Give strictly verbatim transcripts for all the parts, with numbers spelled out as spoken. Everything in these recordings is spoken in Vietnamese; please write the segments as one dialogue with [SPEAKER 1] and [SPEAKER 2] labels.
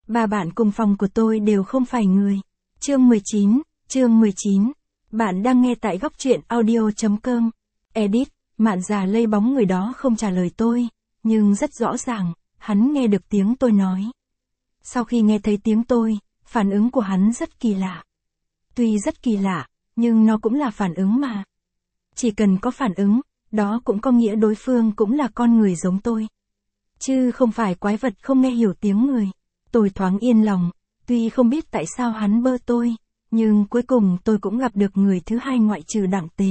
[SPEAKER 1] Ba bạn cùng phòng của tôi đều không phải người. Chương mười chín, chương mười chín. Bạn đang nghe tại góc truyện audio chấm com. Edit, Mạn già lây bóng người đó không trả lời tôi, nhưng rất rõ ràng, hắn nghe được tiếng tôi nói. Sau khi nghe thấy tiếng tôi, phản ứng của hắn rất kỳ lạ. Tuy rất kỳ lạ, nhưng nó cũng là phản ứng mà. Chỉ cần có phản ứng, đó cũng có nghĩa đối phương cũng là con người giống tôi. Chứ không phải quái vật không nghe hiểu tiếng người. Tôi thoáng yên lòng, tuy không biết tại sao hắn bơ tôi, nhưng cuối cùng tôi cũng gặp được người thứ hai ngoại trừ Đặng Tề.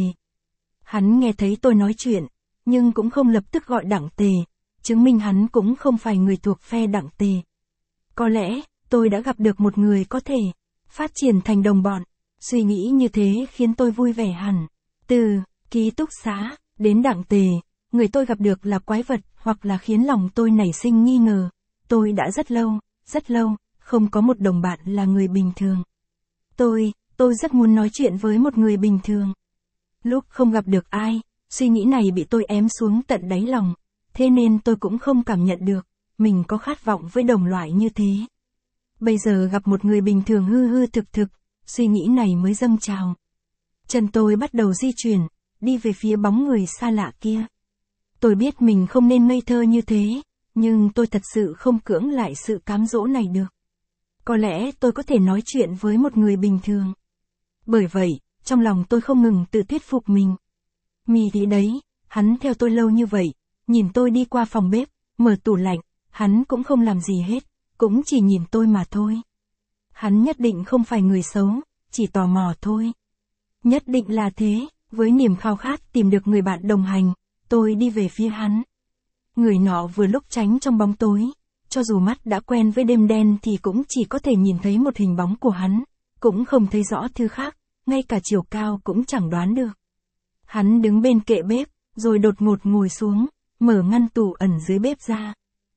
[SPEAKER 1] Hắn nghe thấy tôi nói chuyện, nhưng cũng không lập tức gọi Đặng Tề, chứng minh hắn cũng không phải người thuộc phe Đặng Tề. Có lẽ, tôi đã gặp được một người có thể phát triển thành đồng bọn. Suy nghĩ như thế khiến tôi vui vẻ hẳn. Từ ký túc xá đến Đặng Tề, người tôi gặp được là quái vật hoặc là khiến lòng tôi nảy sinh nghi ngờ. Tôi đã rất lâu, rất lâu, không có một đồng bạn là người bình thường. Tôi, tôi rất muốn nói chuyện với một người bình thường. Lúc không gặp được ai, suy nghĩ này bị tôi ém xuống tận đáy lòng, thế nên tôi cũng không cảm nhận được, mình có khát vọng với đồng loại như thế. Bây giờ gặp một người bình thường hư hư thực thực, suy nghĩ này mới dâng trào. Chân tôi bắt đầu di chuyển, đi về phía bóng người xa lạ kia. Tôi biết mình không nên ngây thơ như thế, nhưng tôi thật sự không cưỡng lại sự cám dỗ này được. Có lẽ tôi có thể nói chuyện với một người bình thường. Bởi vậy, trong lòng tôi không ngừng tự thuyết phục mình. Mì thì đấy, hắn theo tôi lâu như vậy, nhìn tôi đi qua phòng bếp, mở tủ lạnh, hắn cũng không làm gì hết, cũng chỉ nhìn tôi mà thôi. Hắn nhất định không phải người xấu, chỉ tò mò thôi. Nhất định là thế, với niềm khao khát tìm được người bạn đồng hành, tôi đi về phía hắn. Người nọ vừa lúc tránh trong bóng tối, cho dù mắt đã quen với đêm đen thì cũng chỉ có thể nhìn thấy một hình bóng của hắn, cũng không thấy rõ thứ khác, ngay cả chiều cao cũng chẳng đoán được. Hắn đứng bên kệ bếp, rồi đột ngột ngồi xuống, mở ngăn tủ ẩn dưới bếp ra.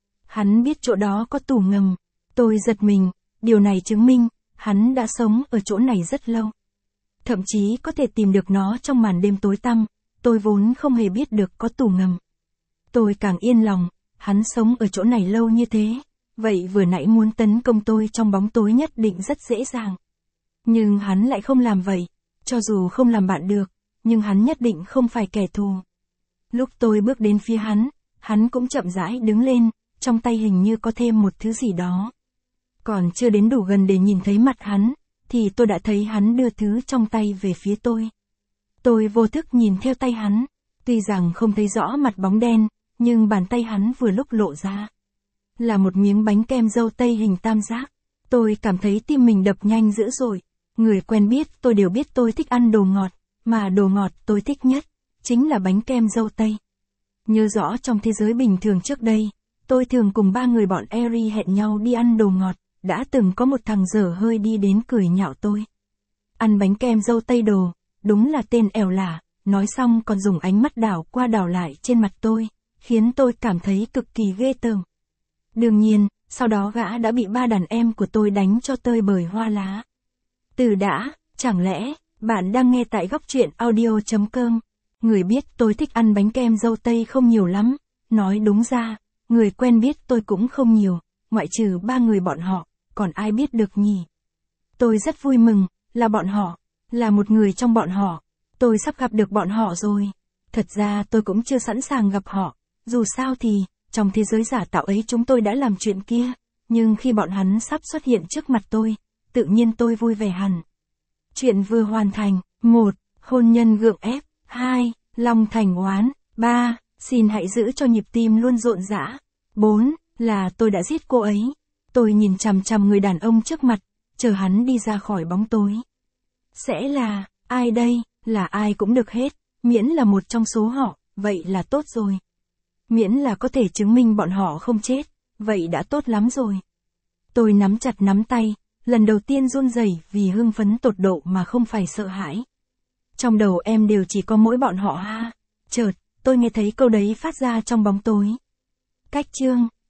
[SPEAKER 1] Hắn biết chỗ đó có tủ ngầm. Tôi giật mình, điều này chứng minh, hắn đã sống ở chỗ này rất lâu. Thậm chí có thể tìm được nó trong màn đêm tối tăm, tôi vốn không hề biết được có tủ ngầm. Tôi càng yên lòng, hắn sống ở chỗ này lâu như thế, vậy vừa nãy muốn tấn công tôi trong bóng tối nhất định rất dễ dàng. Nhưng hắn lại không làm vậy, cho dù không làm bạn được, nhưng hắn nhất định không phải kẻ thù. Lúc tôi bước đến phía hắn, hắn cũng chậm rãi đứng lên, trong tay hình như có thêm một thứ gì đó. Còn chưa đến đủ gần để nhìn thấy mặt hắn, thì tôi đã thấy hắn đưa thứ trong tay về phía tôi. Tôi vô thức nhìn theo tay hắn, tuy rằng không thấy rõ mặt bóng đen, nhưng bàn tay hắn vừa lúc lộ ra. Là một miếng bánh kem dâu tây hình tam giác. Tôi cảm thấy tim mình đập nhanh dữ dội. Người quen biết tôi đều biết tôi thích ăn đồ ngọt, mà đồ ngọt tôi thích nhất, chính là bánh kem dâu tây. Nhớ rõ trong thế giới bình thường trước đây, tôi thường cùng ba người bọn Eri hẹn nhau đi ăn đồ ngọt, đã từng có một thằng dở hơi đi đến cười nhạo tôi. Ăn bánh kem dâu tây đồ, đúng là tên ẻo lả, nói xong còn dùng ánh mắt đảo qua đảo lại trên mặt tôi, khiến tôi cảm thấy cực kỳ ghê tởm. Đương nhiên, sau đó gã đã bị ba đàn em của tôi đánh cho tơi bời hoa lá. Từ đã, chẳng lẽ, bạn đang nghe tại góc truyện audio chấm com. Người biết tôi thích ăn bánh kem dâu tây không nhiều lắm, nói đúng ra, người quen biết tôi cũng không nhiều, ngoại trừ ba người bọn họ, còn ai biết được nhỉ? Tôi rất vui mừng, là bọn họ, là một người trong bọn họ, tôi sắp gặp được bọn họ rồi. Thật ra tôi cũng chưa sẵn sàng gặp họ, dù sao thì, trong thế giới giả tạo ấy chúng tôi đã làm chuyện kia, nhưng khi bọn hắn sắp xuất hiện trước mặt tôi, tự nhiên tôi vui vẻ hẳn. Chuyện vừa hoàn thành. một. Hôn nhân gượng ép. hai. Lòng thành oán. ba. Xin hãy giữ cho nhịp tim luôn rộn rã. bốn. Là tôi đã giết cô ấy. Tôi nhìn chằm chằm người đàn ông trước mặt, chờ hắn đi ra khỏi bóng tối. Sẽ là, ai đây, là ai cũng được hết, miễn là một trong số họ, vậy là tốt rồi. Miễn là có thể chứng minh bọn họ không chết, vậy đã tốt lắm rồi. Tôi nắm chặt nắm tay, lần đầu tiên run rẩy vì hưng phấn tột độ mà không phải sợ hãi. Trong đầu em đều chỉ có mỗi bọn họ ha. Chợt, tôi nghe thấy câu đấy phát ra trong bóng tối. Cách chương.